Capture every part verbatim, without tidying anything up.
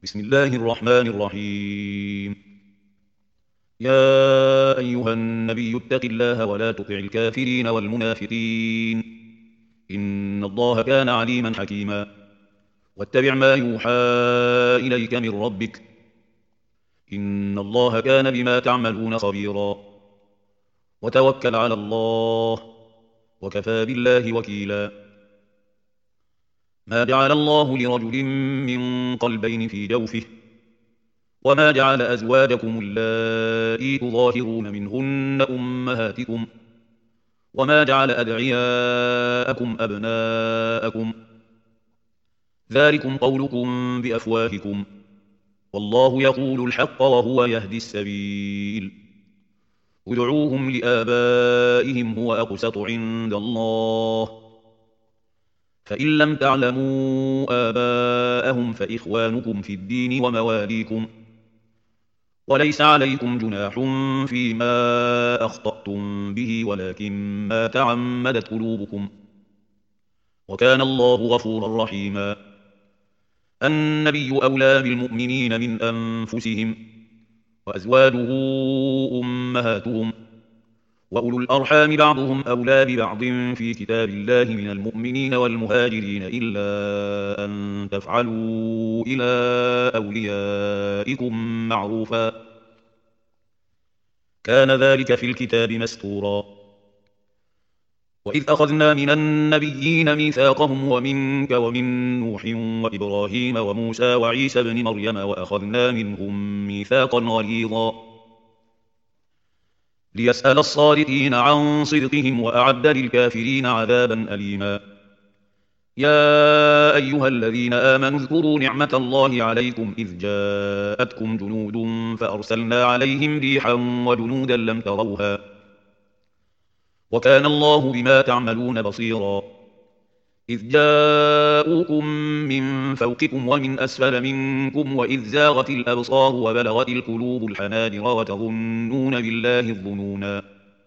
بسم الله الرحمن الرحيم. يا أيها النبي اتق الله ولا تطع الكافرين والمنافقين، إن الله كان عليما حكيما. واتبع ما يوحى إليك من ربك، إن الله كان بما تعملون خبيرا. وتوكل على الله، وكفى بالله وكيلا. ما جعل الله لرجل من قلبين في جوفه، وما جعل أزواجكم اللائي تظاهرون منهن أمهاتكم، وما جعل أدعياءكم أبناءكم، ذلكم قولكم بأفواهكم، والله يقول الحق وهو يهدي السبيل. ادعوهم لآبائهم هو أقسط عند الله، فإن لم تعلموا آباءهم فإخوانكم في الدين ومواليكم، وليس عليكم جناح فيما أخطأتم به ولكن ما تعمدت قلوبكم، وكان الله غفورا رحيما. النبي أولى بالمؤمنين من أنفسهم، وأزواجه أمهاتهم، وأولو الأرحام بعضهم أولى ببعض في كتاب الله من المؤمنين والمهاجرين إلا أن تفعلوا إلى أوليائكم معروفا، كان ذلك في الكتاب مستورا. وإذ أخذنا من النبيين ميثاقهم ومنك ومن نوح وإبراهيم وموسى وعيسى بن مريم وأخذنا منهم ميثاقا غليظا، ليسأل الصادقين عن صدقهم وأعد للكافرين عذابا أليما. يا أيها الذين آمنوا اذكروا نعمة الله عليكم إذ جاءتكم جنود فأرسلنا عليهم ريحا وجنودا لم تروها، وكان الله بما تعملون بصيرا. إذ جاءوكم من فوقكم ومن أسفل منكم وإذ زاغت الأبصار وبلغت القلوب الحناجر وتظنون بالله الظنونا،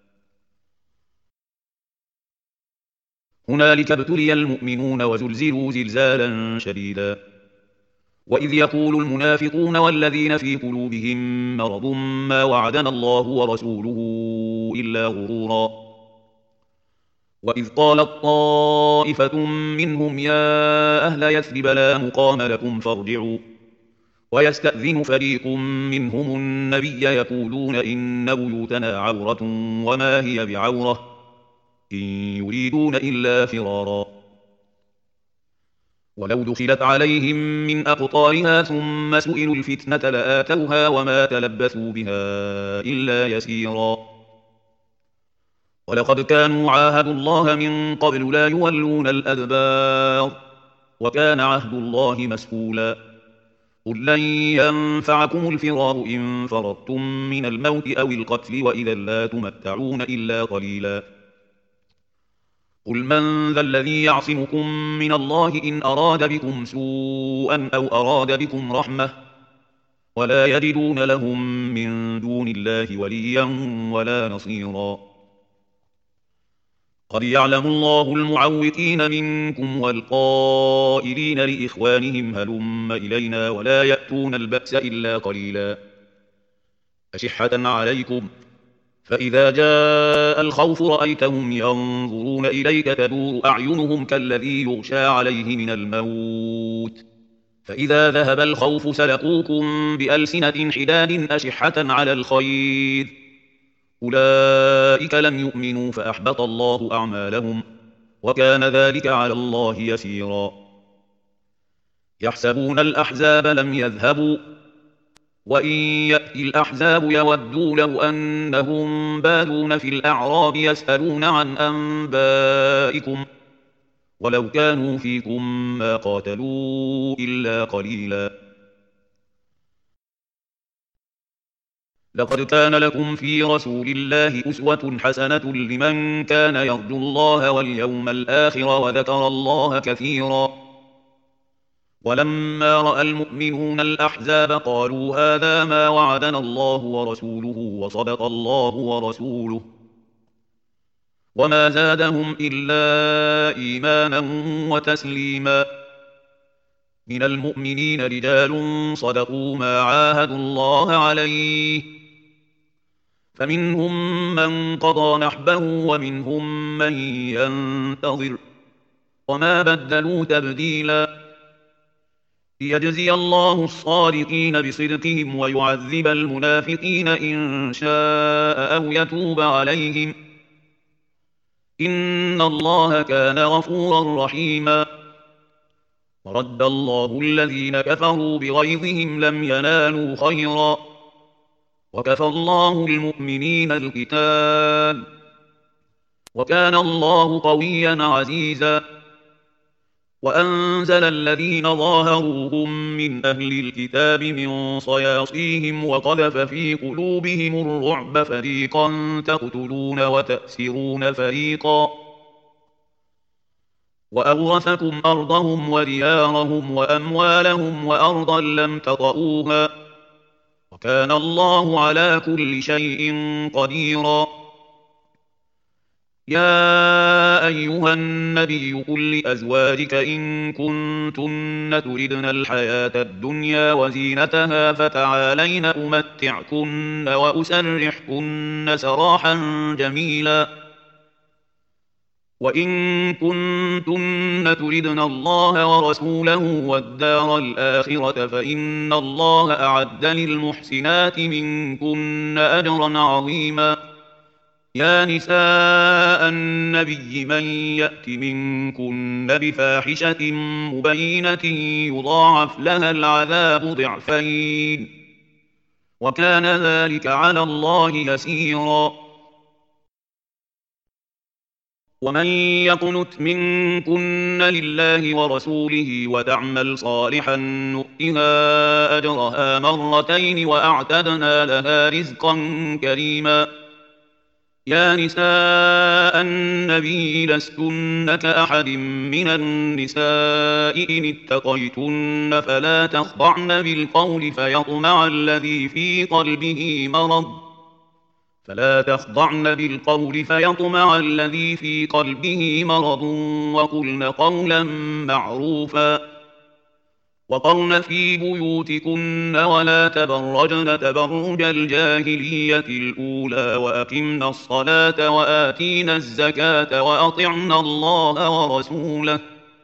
هنالك ابتلي المؤمنون وزلزلوا زلزالا شديدا. وإذ يقول المنافقون والذين في قلوبهم مرض ما وعدنا الله ورسوله إلا غرورا. وإذ قالت طائفة منهم يا أهل يثرب لا مقام لكم فارجعوا، ويستأذن فريق منهم النبي يقولون إن بيوتنا عورة وما هي بعورة إن يريدون إلا فرارا. ولو دخلت عليهم من أقطارها ثم سئلوا الفتنة لآتوها وما تلبثوا بها إلا يسيرا. ولقد كانوا عاهدوا الله من قبل لا يولون الأدبار، وكان عهد الله مسئولا. قل لن ينفعكم الفرار إن فررتم من الموت أو القتل وإذا لا تمتعون إلا قليلا. قل من ذا الذي يعصمكم من الله إن أراد بكم سوءا أو أراد بكم رحمة، ولا يجدون لهم من دون الله وليا ولا نصيرا. قد يعلم الله المعوقين منكم والقائلين لإخوانهم هلم إلينا ولا يأتون البأس إلا قليلا، أشحة عليكم، فإذا جاء الخوف رأيتهم ينظرون إليك تدور أعينهم كالذي يغشى عليه من الموت، فإذا ذهب الخوف سلقوكم بألسنة حداد أشحة على الخير، أولئك لم يؤمنوا فأحبط الله أعمالهم، وكان ذلك على الله يسيرا. يحسبون الأحزاب لم يذهبوا، وإن يأتي الأحزاب يودوا لو أنهم بادون في الأعراب يسألون عن أنبائكم، ولو كانوا فيكم ما قاتلوا إلا قليلا. لقد كان لكم في رسول الله أسوة حسنة لمن كان يرجو الله واليوم الآخر وذكر الله كثيرا. ولما رأى المؤمنون الأحزاب قالوا هذا ما وعدنا الله ورسوله وصدق الله ورسوله، وما زادهم إلا إيمانا وتسليما. من المؤمنين رجال صدقوا ما عاهدوا الله عليه، فمنهم من قضى نحبه ومنهم من ينتظر وما بدلوا تبديلا، ليجزي الله الصادقين بصدقهم ويعذب المنافقين إن شاء أو يتوب عليهم، إن الله كان غفورا رحيما. ورد الله الذين كفروا بغيظهم لم ينالوا خيرا، وكفى الله المؤمنين القتال، وكان الله قويا عزيزا. وأنزل الذين ظاهروهم من أهل الكتاب من صياصيهم وقذف في قلوبهم الرعب، فريقا تقتلون وتأسرون فريقا، وأورثكم أرضهم وديارهم وأموالهم وأرضا لم تطئوها، وكان الله على كل شيء قديرا. يا أيها النبي قل لأزواجك إن كنتن تردن الحياة الدنيا وزينتها فتعالين أمتعكن وأسرحكن سراحا جميلا، وإن كنتن تردن الله ورسوله والدار الآخرة فإن الله أعد للمحسنات منكن أجرا عظيما. يا نساء النبي من يأت منكن بفاحشة مبينة يضاعف لها العذاب ضعفين، وكان ذلك على الله يسيرا. ومن يقنت منكن لله ورسوله وتعمل صالحا نؤتها أجرها مرتين وأعتدنا لها رزقا كريما. يا نساء النبي لستن كأحد من النساء إن اتقيتن فلا تخضعن بالقول فيطمع الذي في قلبه مرض فلا تخضعن بالقول فيطمع الذي في قلبه مرض وقلن قولا معروفا، وقرن في بيوتكن ولا تبرجن تبرج الجاهلية الأولى وأقمنا الصلاة وآتينا الزكاة وأطعنا الله ورسوله،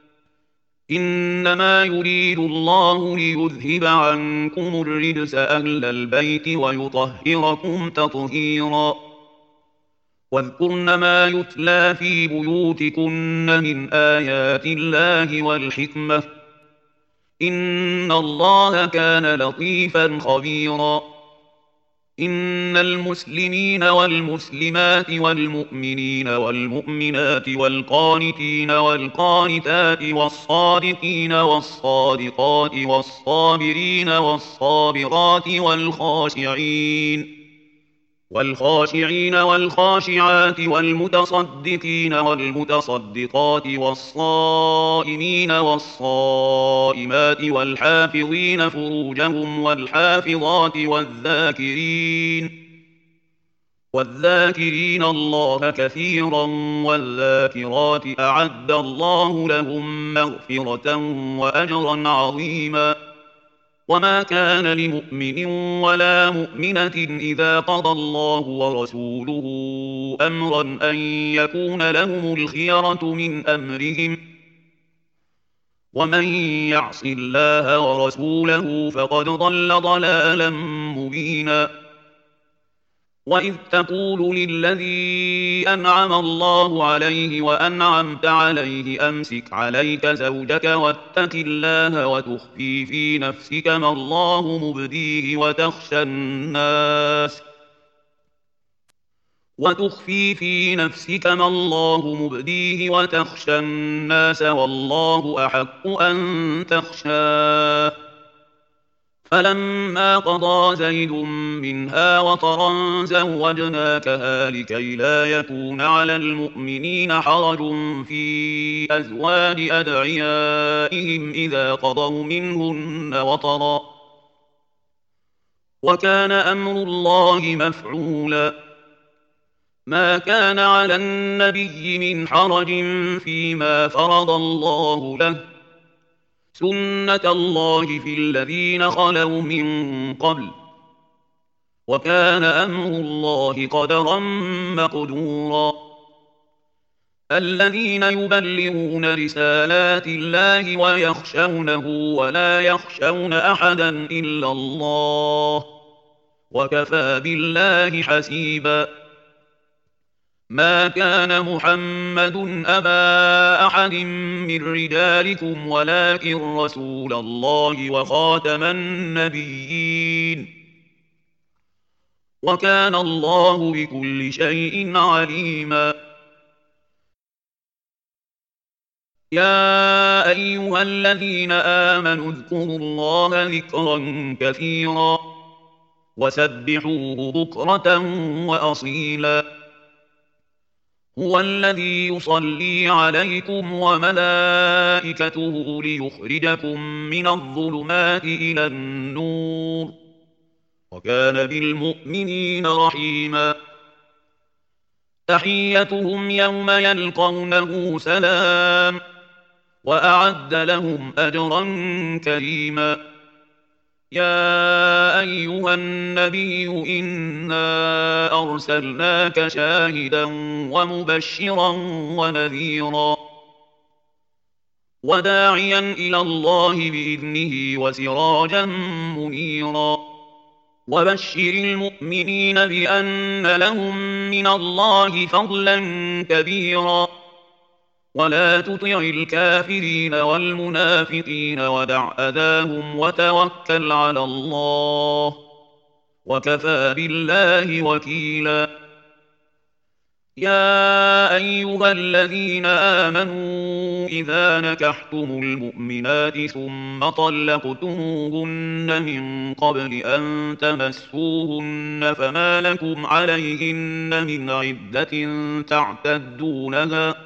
إنما يريد الله ليذهب عنكم الرجس أهل البيت ويطهركم تطهيرا. واذكرن ما يتلى في بيوتكن من آيات الله والحكمة، إن الله كان لطيفا خبيرا. إن المسلمين والمسلمات والمؤمنين والمؤمنات والقانتين والقانتات والصادقين والصادقات والصابرين والصابرات والخاشعين والخاشعين والخاشعات والمتصدقين والمتصدقات والصائمين والصائمات والحافظين فروجهم والحافظات والذاكرين والذاكرين الله كثيرا والذاكرات أعد الله لهم مغفرة وأجرا عظيما. وما كان لمؤمن ولا مؤمنة إذا قضى الله ورسوله أمرا أن يكون لهم الخيرة من أمرهم، ومن يعص الله ورسوله فقد ضل ضلالا مبينا. وإذ تقول للذي أنعم الله عليه وأنعمت عليه أمسك عليك زوجك واتق الله وتخفي في نفسك ما الله مبديه وتخشى الناس وتخفي في نفسك ما الله مبديه وتخشى الناس والله أحق أن تخشاه، فلما قضى زيد منها وطرا زوجناكها لكي لا يكون على المؤمنين حرج في أزواج أدعيائهم إذا قضوا منهن وطرا، وكان أمر الله مفعولا. ما كان على النبي من حرج فيما فرض الله له، سنة الله في الذين خلوا من قبل وكان أمر الله قدرا مقدورا الذين يبلغون رسالات الله ويخشونه ولا يخشون أحدا إلا الله وكفى بالله حسيبا ما كان محمد أبا أحد من رجالكم ولكن رسول الله وخاتم النبيين وكان الله بكل شيء عليما يا أيها الذين آمنوا اذكروا الله ذكرا كثيرا وسبحوه بكرة وأصيلا هو الذي يصلي عليكم وملائكته ليخرجكم من الظلمات إلى النور وكان بالمؤمنين رحيما تحيتهم يوم يلقونه سلام وأعد لهم أجرا كريما يا أيها النبي إنا أرسلناك شاهدا ومبشرا ونذيرا وداعيا إلى الله بإذنه وسراجا منيرا وبشر المؤمنين بأن لهم من الله فضلا كبيرا ولا تطع الكافرين والمنافقين ودع أذاهم وتوكل على الله وكفى بالله وكيلا يا أيها الذين آمنوا إذا نكحتم المؤمنات ثم طلقتموهن من قبل أن تمسوهن فما لكم عليهن من عدة تعتدونها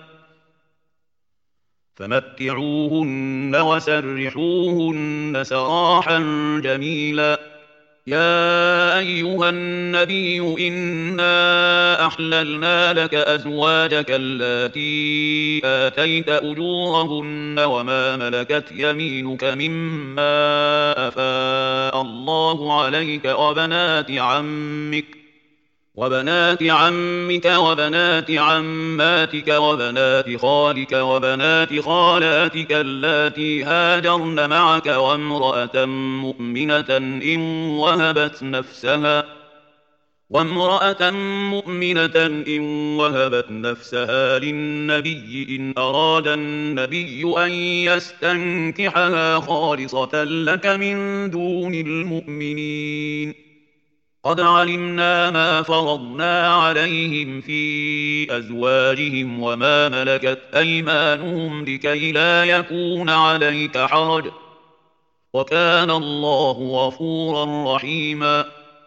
فمتعوهن وسرحوهن سراحا جميلا يا أيها النبي إنا أحللنا لك أزواجك اللاتي آتيت أجورهن وما ملكت يمينك مما أفاء الله عليك وبنات عمك وبنات عمك وبنات عماتك وبنات خالك وبنات خالاتك اللاتي هاجرن معك وامرأة مؤمنة إن وهبت نفسها وامرأة مؤمنة إن وهبت نفسها للنبي إن أراد النبي أن يستنكحها خالصة لك من دون المؤمنين قد علمنا ما فرضنا عليهم في أزواجهم وما ملكت أيمانهم لكي لا يكون عليك حرج وكان الله غفورا رحيما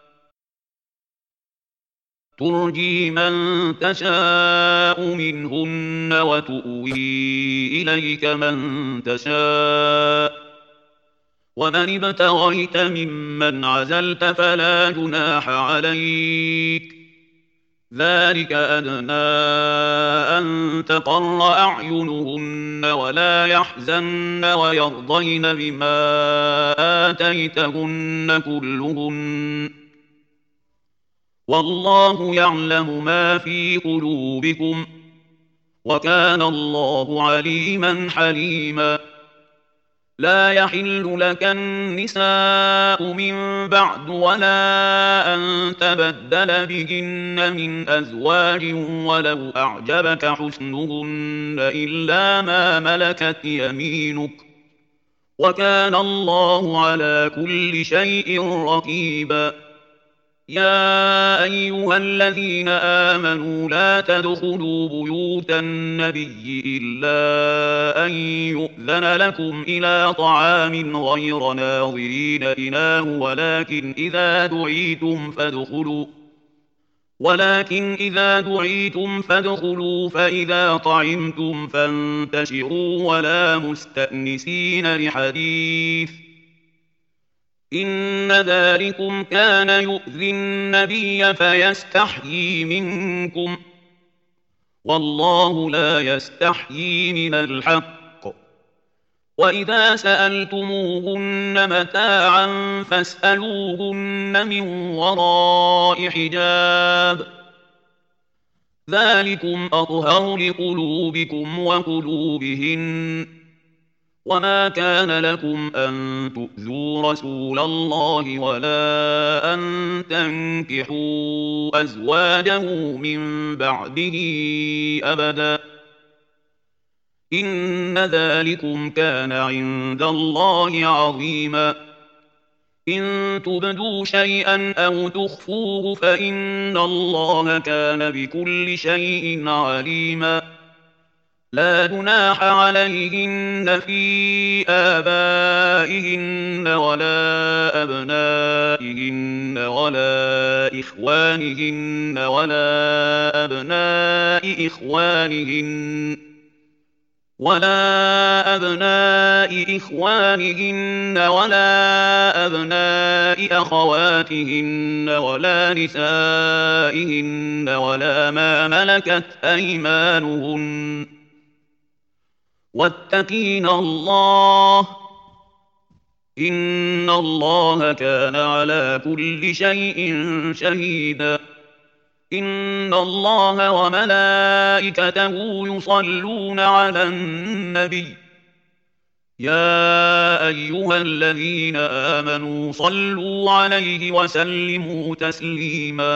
ترجي من تشاء منهن وتؤوي إليك من تشاء ومن ابتغيت ممن عزلت فلا جناح عليك ذلك أدنى أن تقر أعينهن ولا يحزن ويرضين بما آتيتهن كلهن والله يعلم ما في قلوبكم وكان الله عليما حليما لا يحل لك النساء من بعد ولا أن تبدل بهن من أزواج ولو أعجبك حسنهن إلا ما ملكت يمينك وكان الله على كل شيء رقيبا يا أيها الذين آمنوا لا تدخلوا بيوت النبي إلا أن يؤذن لكم إلى طعام غير ناظرين إناه ولكن إذا دعيتم فادخلوا ولكن إذا دعيتم فادخلوا فإذا طعمتم فانتشروا ولا مستأنسين لحديث إن ذلكم كان يؤذي النبي فيستحيي منكم والله لا يستحيي من الحق وإذا سألتموهن متاعا فاسألوهن من وراء حجاب ذلكم أطهر لقلوبكم وقلوبهن وما كان لكم أن تؤذوا رسول الله ولا أن تنكحوا أزواجه من بعده أبدا إن ذلكم كان عند الله عظيما إن تبدوا شيئا أو تخفوه فإن الله كان بكل شيء عليما لا جناح عليهن في آبائهن ولا أبنائهن ولا إخوانهن ولا أبناء إخوانهن ولا أبناء إخوانهن ولا أبناء أخواتهن ولا نسائهن ولا ما ملكت أيمانهن واتقين الله إن الله كان على كل شيء شهيدا إن الله وملائكته يصلون على النبي يا أيها الذين آمنوا صلوا عليه وسلموا تسليما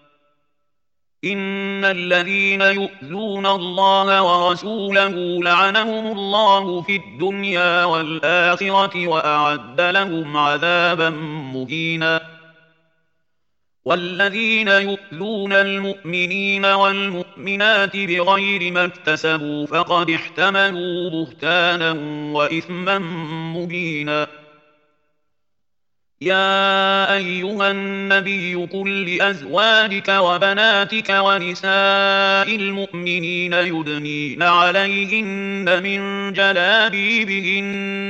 إن الذين يؤذون الله ورسوله لعنهم الله في الدنيا والآخرة وأعد لهم عذابا مهينا والذين يؤذون المؤمنين والمؤمنات بغير ما اكتسبوا فقد احتملوا بهتانا وإثما مبينا يا أيها النبي قل لأزواجك وبناتك ونساء المؤمنين يدنين عليهن من جلابيبهن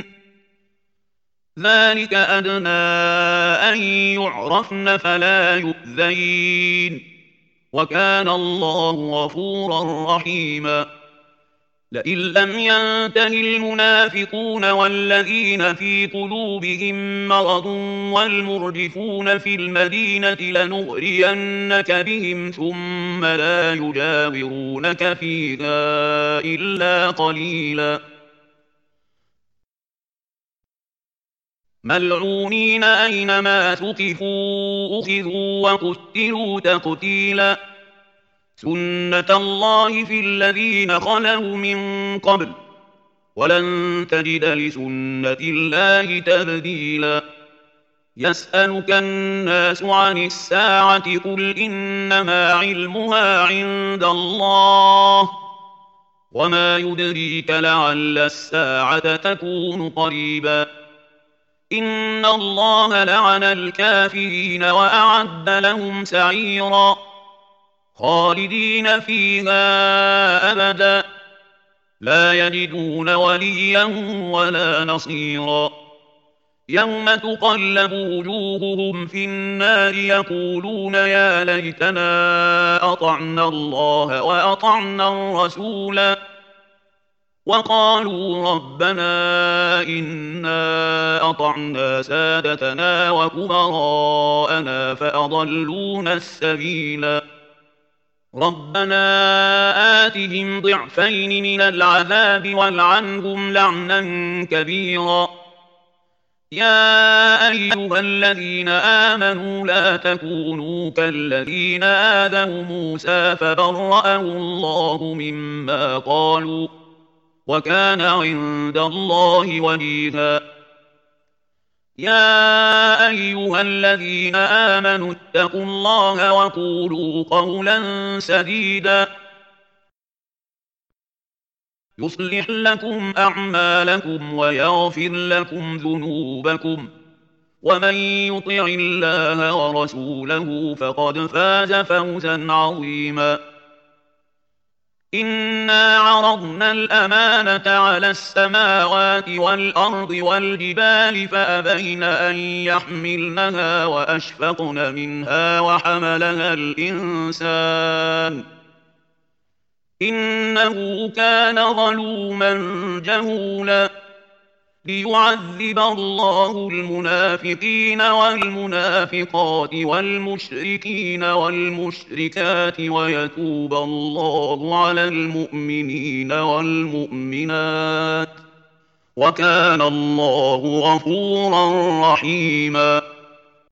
ذلك أدنى أن يعرفن فلا يؤذين وكان الله غفورا رحيما لئن لم ينته المنافقون والذين في قلوبهم مرض والمرجفون في المدينة لنغرينك بهم ثم لا يجاورونك فيها إلا قليلا ملعونين أينما ثقفوا أخذوا وقتلوا تقتيلا سنة الله في الذين خلوا من قبل ولن تجد لسنة الله تبديلا يسألك الناس عن الساعة قل إنما علمها عند الله وما يدريك لعل الساعة تكون قريبا إن الله لعن الكافرين وأعد لهم سعيرا خالدين فيها أبدا لا يجدون وليا ولا نصيرا يوم تقلب وجوههم في النار يقولون يا ليتنا أطعنا الله وأطعنا الرسولا وقالوا ربنا إنا أطعنا سادتنا وكبراءنا فأضلونا السبيلا ربنا آتهم ضعفين من العذاب والعنهم لعنا كبيرا يا أيها الذين آمنوا لا تكونوا كالذين آذوا موسى فبرأه الله مما قالوا وكان عند الله وجيها يا أيها الذين آمنوا اتقوا الله وقولوا قولا سديدا يصلح لكم أعمالكم ويغفر لكم ذنوبكم ومن يطع الله ورسوله فقد فاز فوزا عظيما إنا عرضنا الأمانة على السماوات والأرض والجبال فأبين أن يحملنها وأشفقن منها وحملها الإنسان إنه كان ظلوما جهولا ليعذب الله المنافقين والمنافقات والمشركين والمشركات ويتوب الله على المؤمنين والمؤمنات وكان الله غفورا رحيما.